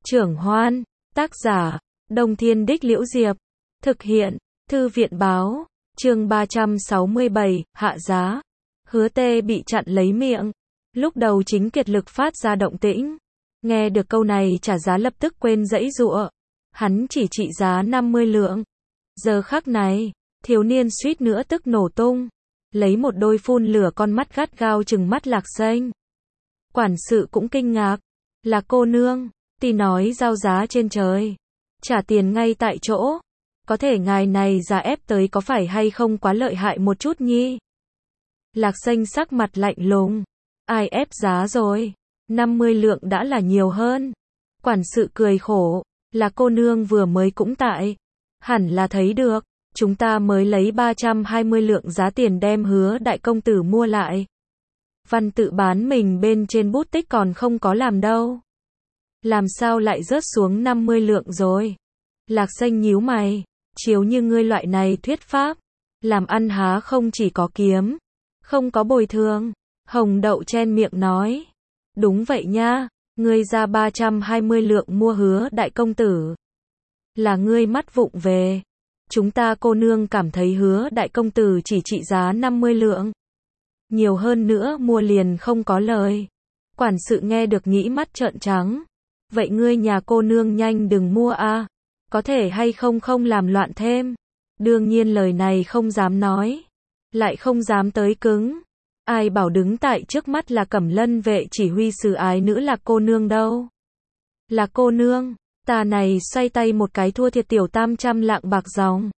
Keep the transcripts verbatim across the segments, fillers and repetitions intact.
Trưởng Hoan, tác giả, Đông Thiên Đích Liễu Diệp, thực hiện, Thư viện báo, chương ba trăm sáu mươi bảy, hạ giá. Hứa Tê bị chặn lấy miệng, lúc đầu chính kiệt lực phát ra động tĩnh. Nghe được câu này trả giá lập tức quên giãy giụa. Hắn chỉ trị giá năm mươi lượng. Giờ khắc này, thiếu niên suýt nữa tức nổ tung. Lấy một đôi phun lửa con mắt gắt gao trừng mắt Lạc Xanh. Quản sự cũng kinh ngạc. Là cô nương, thì nói giao giá trên trời. Trả tiền ngay tại chỗ. Có thể ngài này giá ép tới có phải hay không quá lợi hại một chút nhi? Lạc Xanh sắc mặt lạnh lùng. Ai ép giá rồi? năm mươi lượng đã là nhiều hơn. Quản sự cười khổ. Là cô nương vừa mới cũng tại. Hẳn là thấy được. Chúng ta mới lấy ba trăm hai mươi lượng giá tiền đem Hứa đại công tử mua lại. Văn tự bán mình bên trên bút tích còn không có làm đâu. Làm sao lại rớt xuống năm mươi lượng rồi? Lạc Xanh nhíu mày. Chiếu như ngươi loại này thuyết pháp. Làm ăn há không chỉ có kiếm. Không có bồi thường. Hồng Đậu chen miệng nói. Đúng vậy nha. Ngươi ra ba trăm hai mươi lượng mua Hứa đại công tử. Là ngươi mắt vụng về. Chúng ta cô nương cảm thấy Hứa đại công tử chỉ trị giá năm mươi lượng. Nhiều hơn nữa mua liền không có lời. Quản sự nghe được nghĩ mắt trợn trắng. Vậy ngươi nhà cô nương nhanh đừng mua a. Có thể hay không không làm loạn thêm. Đương nhiên lời này không dám nói. Lại không dám tới cứng. Ai bảo đứng tại trước mắt là Cẩm Lân vệ chỉ huy sứ ái nữ là cô nương đâu. Là cô nương. Ta này xoay tay một cái thua thiệt tiểu tam trăm lạng bạc dòng.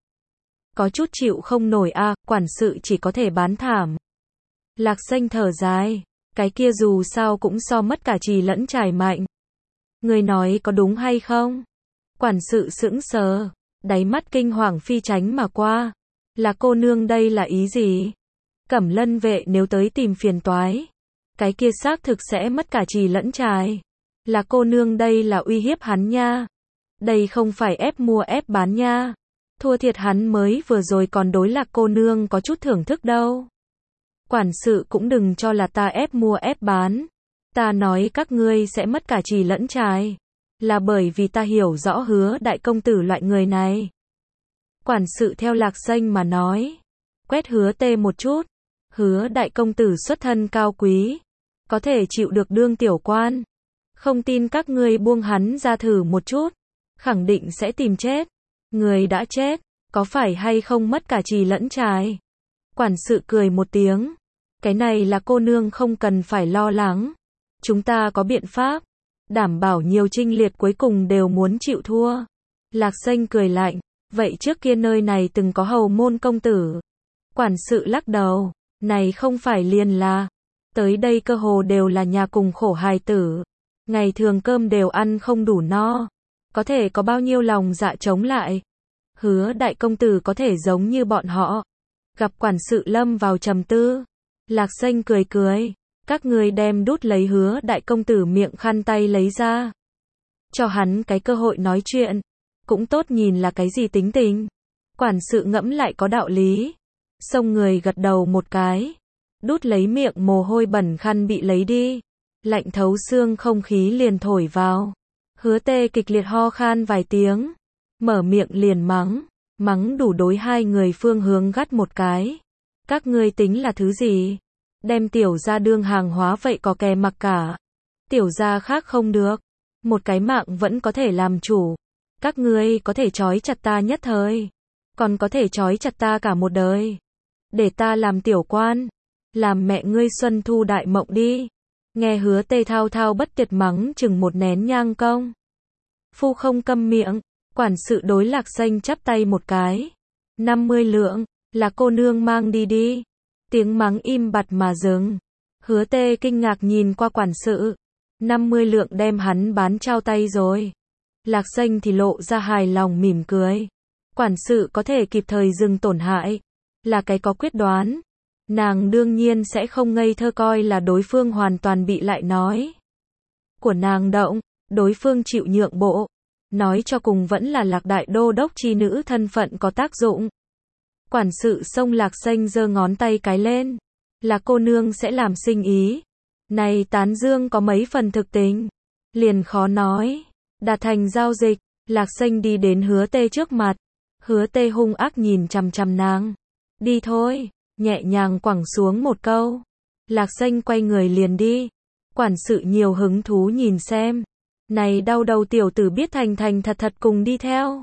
Có chút chịu không nổi a, quản sự chỉ có thể bán thảm. Lạc Xanh thở dài. Cái kia dù sao cũng so mất cả trì lẫn trải mạnh. Người nói có đúng hay không? Quản sự sững sờ. Đáy mắt kinh hoàng phi tránh mà qua. Là cô nương đây là ý gì? Cẩm Lân vệ nếu tới tìm phiền toái. Cái kia xác thực sẽ mất cả trì lẫn trải. Là cô nương đây là uy hiếp hắn nha. Đây không phải ép mua ép bán nha. Thua thiệt hắn mới vừa rồi còn đối Lạc cô nương có chút thưởng thức đâu. Quản sự cũng đừng cho là ta ép mua ép bán. Ta nói các ngươi sẽ mất cả trì lẫn trải. Là bởi vì ta hiểu rõ Hứa đại công tử loại người này. Quản sự theo Lạc Xanh mà nói. Quét Hứa Tê một chút. Hứa đại công tử xuất thân cao quý. Có thể chịu được đương tiểu quan. Không tin các ngươi buông hắn ra thử một chút. Khẳng định sẽ tìm chết. Người đã chết. Có phải hay không mất cả trì lẫn trải? Quản sự cười một tiếng. Cái này là cô nương không cần phải lo lắng. Chúng ta có biện pháp. Đảm bảo nhiều trinh liệt cuối cùng đều muốn chịu thua. Lạc Xanh cười lạnh. Vậy trước kia nơi này từng có hầu môn công tử. Quản sự lắc đầu. Này không phải liền là. Tới đây cơ hồ đều là nhà cùng khổ hài tử. Ngày thường cơm đều ăn không đủ no. Có thể có bao nhiêu lòng dạ chống lại. Hứa đại công tử có thể giống như bọn họ. Gặp quản sự lâm vào trầm tư. Lạc Xanh cười cười. Các người đem đút lấy Hứa đại công tử miệng khăn tay lấy ra. Cho hắn cái cơ hội nói chuyện. Cũng tốt nhìn là cái gì tính tình. Quản sự ngẫm lại có đạo lý. Xông người gật đầu một cái. Đút lấy miệng mồ hôi bẩn khăn bị lấy đi. Lạnh thấu xương không khí liền thổi vào. Hứa Tê kịch liệt ho khan vài tiếng. Mở miệng liền mắng. Mắng đủ đối hai người phương hướng gắt một cái. Các ngươi tính là thứ gì? Đem tiểu gia đương hàng hóa vậy có kè mặc cả. Tiểu gia khác không được. Một cái mạng vẫn có thể làm chủ. Các ngươi có thể trói chặt ta nhất thời. Còn có thể trói chặt ta cả một đời. Để ta làm tiểu quan. Làm mẹ ngươi xuân thu đại mộng đi. Nghe Hứa Tê thao thao bất tuyệt mắng chừng một nén nhang công. Phu không câm miệng. Quản sự đối Lạc Xanh chắp tay một cái. năm mươi lượng. Là cô nương mang đi đi. Tiếng mắng im bặt mà dừng. Hứa Tê kinh ngạc nhìn qua quản sự. năm mươi lượng đem hắn bán trao tay rồi. Lạc Xanh thì lộ ra hài lòng mỉm cười. Quản sự có thể kịp thời dừng tổn hại. Là cái có quyết đoán. Nàng đương nhiên sẽ không ngây thơ coi là đối phương hoàn toàn bị lại nói. Của nàng động. Đối phương chịu nhượng bộ. Nói cho cùng vẫn là Lạc đại đô đốc chi nữ thân phận có tác dụng. Quản sự xông Lạc Xanh giơ ngón tay cái lên. Là cô nương sẽ làm sinh ý. Này tán dương có mấy phần thực tình. Liền khó nói. Đạt thành giao dịch, Lạc Xanh đi đến Hứa Tê trước mặt. Hứa Tê hung ác nhìn chằm chằm nàng. Đi thôi, nhẹ nhàng quẳng xuống một câu. Lạc Xanh quay người liền đi. Quản sự nhiều hứng thú nhìn xem. Này đau đầu tiểu tử biết thành thành thật thật cùng đi theo.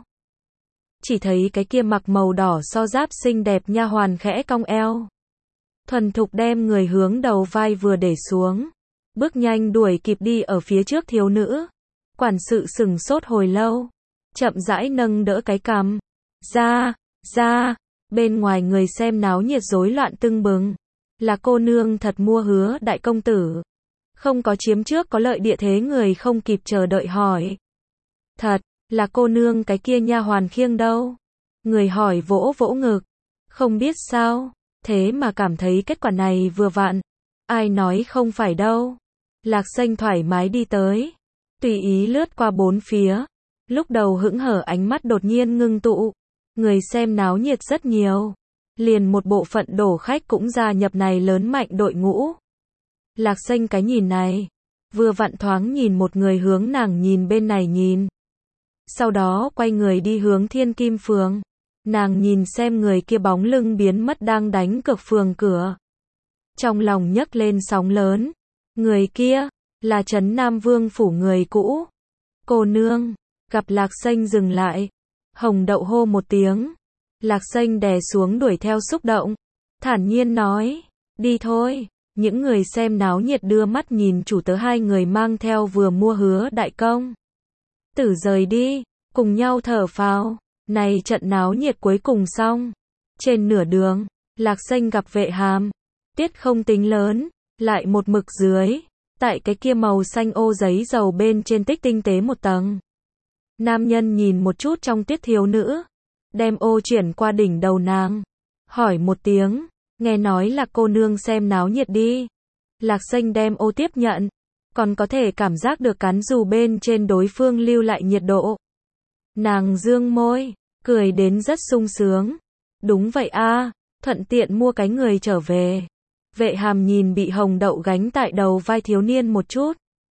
Chỉ thấy cái kia mặc màu đỏ so giáp xinh đẹp nha hoàn khẽ cong eo. Thuần thục đem người hướng đầu vai vừa để xuống. Bước nhanh đuổi kịp đi ở phía trước thiếu nữ. Quản sự sừng sốt hồi lâu. Chậm rãi nâng đỡ cái cằm. Ra, ra, bên ngoài người xem náo nhiệt rối loạn tưng bừng. Là cô nương thật mua Hứa đại công tử. Không có chiếm trước có lợi địa thế người không kịp chờ đợi hỏi. Thật, là cô nương cái kia nha hoàn khiêng đâu? Người hỏi vỗ vỗ ngực. Không biết sao, thế mà cảm thấy kết quả này vừa vặn. Ai nói không phải đâu. Lạc Xanh thoải mái đi tới. Tùy ý lướt qua bốn phía. Lúc đầu hững hở ánh mắt đột nhiên ngưng tụ. Người xem náo nhiệt rất nhiều. Liền một bộ phận đổ khách cũng gia nhập này lớn mạnh đội ngũ. Lạc Xanh cái nhìn này. Vừa vặn thoáng nhìn một người hướng nàng nhìn bên này nhìn. Sau đó quay người đi hướng Thiên Kim Phường. Nàng nhìn xem người kia bóng lưng biến mất đang đánh cược phường cửa. Trong lòng nhấc lên sóng lớn. Người kia, là Trấn Nam Vương phủ người cũ. Cô nương, gặp Lạc Xanh dừng lại. Hồng Đậu hô một tiếng. Lạc Xanh đè xuống đuổi theo xúc động. Thản nhiên nói, đi thôi. Những người xem náo nhiệt đưa mắt nhìn chủ tớ hai người mang theo vừa mua Hứa đại công tử rời đi, cùng nhau thở phào. Này trận náo nhiệt cuối cùng xong. Trên nửa đường, Lạc Xanh gặp Vệ Hàm. Tiết không tính lớn, lại một mực dưới. Tại cái kia màu xanh ô giấy dầu bên trên tích tinh tế một tầng. Nam nhân nhìn một chút trong tuyết thiếu nữ. Đem ô chuyển qua đỉnh đầu nàng. Hỏi một tiếng, nghe nói là cô nương xem náo nhiệt đi. Lạc Xanh đem ô tiếp nhận. Còn có thể cảm giác được cán dù bên trên đối phương lưu lại nhiệt độ. Nàng dương môi, cười đến rất sung sướng. Đúng vậy a, thuận tiện mua cái người trở về. Vệ Hàm nhìn bị Hồng Đậu gánh tại đầu vai thiếu niên một chút.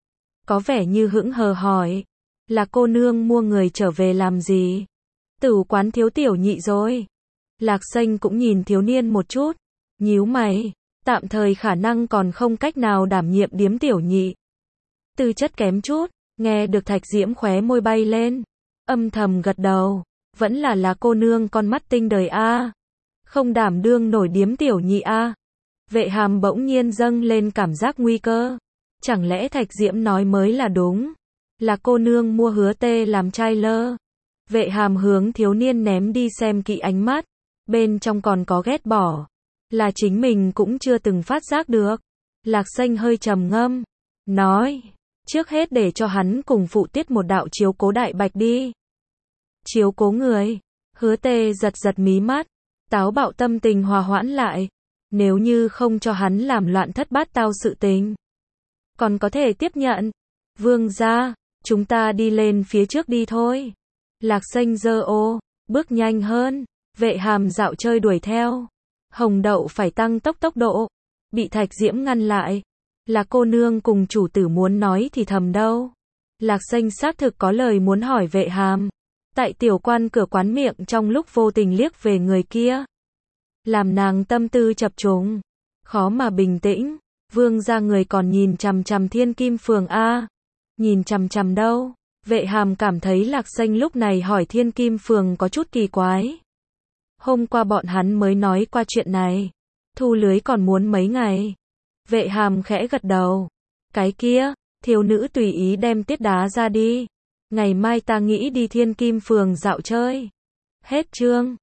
Có vẻ như hững hờ hỏi. Là cô nương mua người trở về làm gì? Tử quán thiếu tiểu nhị rồi. Lạc Xanh cũng nhìn thiếu niên một chút. Nhíu mày. Tạm thời khả năng còn không cách nào đảm nhiệm điếm tiểu nhị. Tư chất kém chút. Nghe được Thạch Diễm khóe môi bay lên. Âm thầm gật đầu. Vẫn là là cô nương con mắt tinh đời a. Không đảm đương nổi điếm tiểu nhị a. Vệ Hàm bỗng nhiên dâng lên cảm giác nguy cơ. Chẳng lẽ Thạch Diễm nói mới là đúng? Là cô nương mua Hứa Tê làm trai lơ. Vệ Hàm hướng thiếu niên ném đi xem kỹ ánh mắt. Bên trong còn có ghét bỏ. Là chính mình cũng chưa từng phát giác được. Lạc Xanh hơi trầm ngâm. Nói. Trước hết để cho hắn cùng phụ tiết một đạo chiếu cố đại bạch đi. Chiếu cố người. Hứa Tê giật giật mí mắt. Táo bạo tâm tình hòa hoãn lại. Nếu như không cho hắn làm loạn thất bát tao sự tình. Còn có thể tiếp nhận. Vương gia, chúng ta đi lên phía trước đi thôi. Lạc Xanh giơ ô, bước nhanh hơn. Vệ Hàm dạo chơi đuổi theo. Hồng Đậu phải tăng tốc tốc độ. Bị Thạch Diễm ngăn lại. Là cô nương cùng chủ tử muốn nói thì thầm đâu. Lạc Xanh xác thực có lời muốn hỏi Vệ Hàm. Tại tiểu quan cửa quán miệng trong lúc vô tình liếc về người kia. Làm nàng tâm tư chập trùng. Khó mà bình tĩnh. Vương gia người còn nhìn chằm chằm Thiên Kim Phường a. Nhìn chằm chằm đâu? Vệ Hàm cảm thấy Lạc Xanh lúc này hỏi Thiên Kim Phường có chút kỳ quái. Hôm qua bọn hắn mới nói qua chuyện này. Thu lưới còn muốn mấy ngày. Vệ Hàm khẽ gật đầu. Cái kia, thiếu nữ tùy ý đem tiết đá ra đi. Ngày mai ta nghĩ đi Thiên Kim Phường dạo chơi. Hết chương.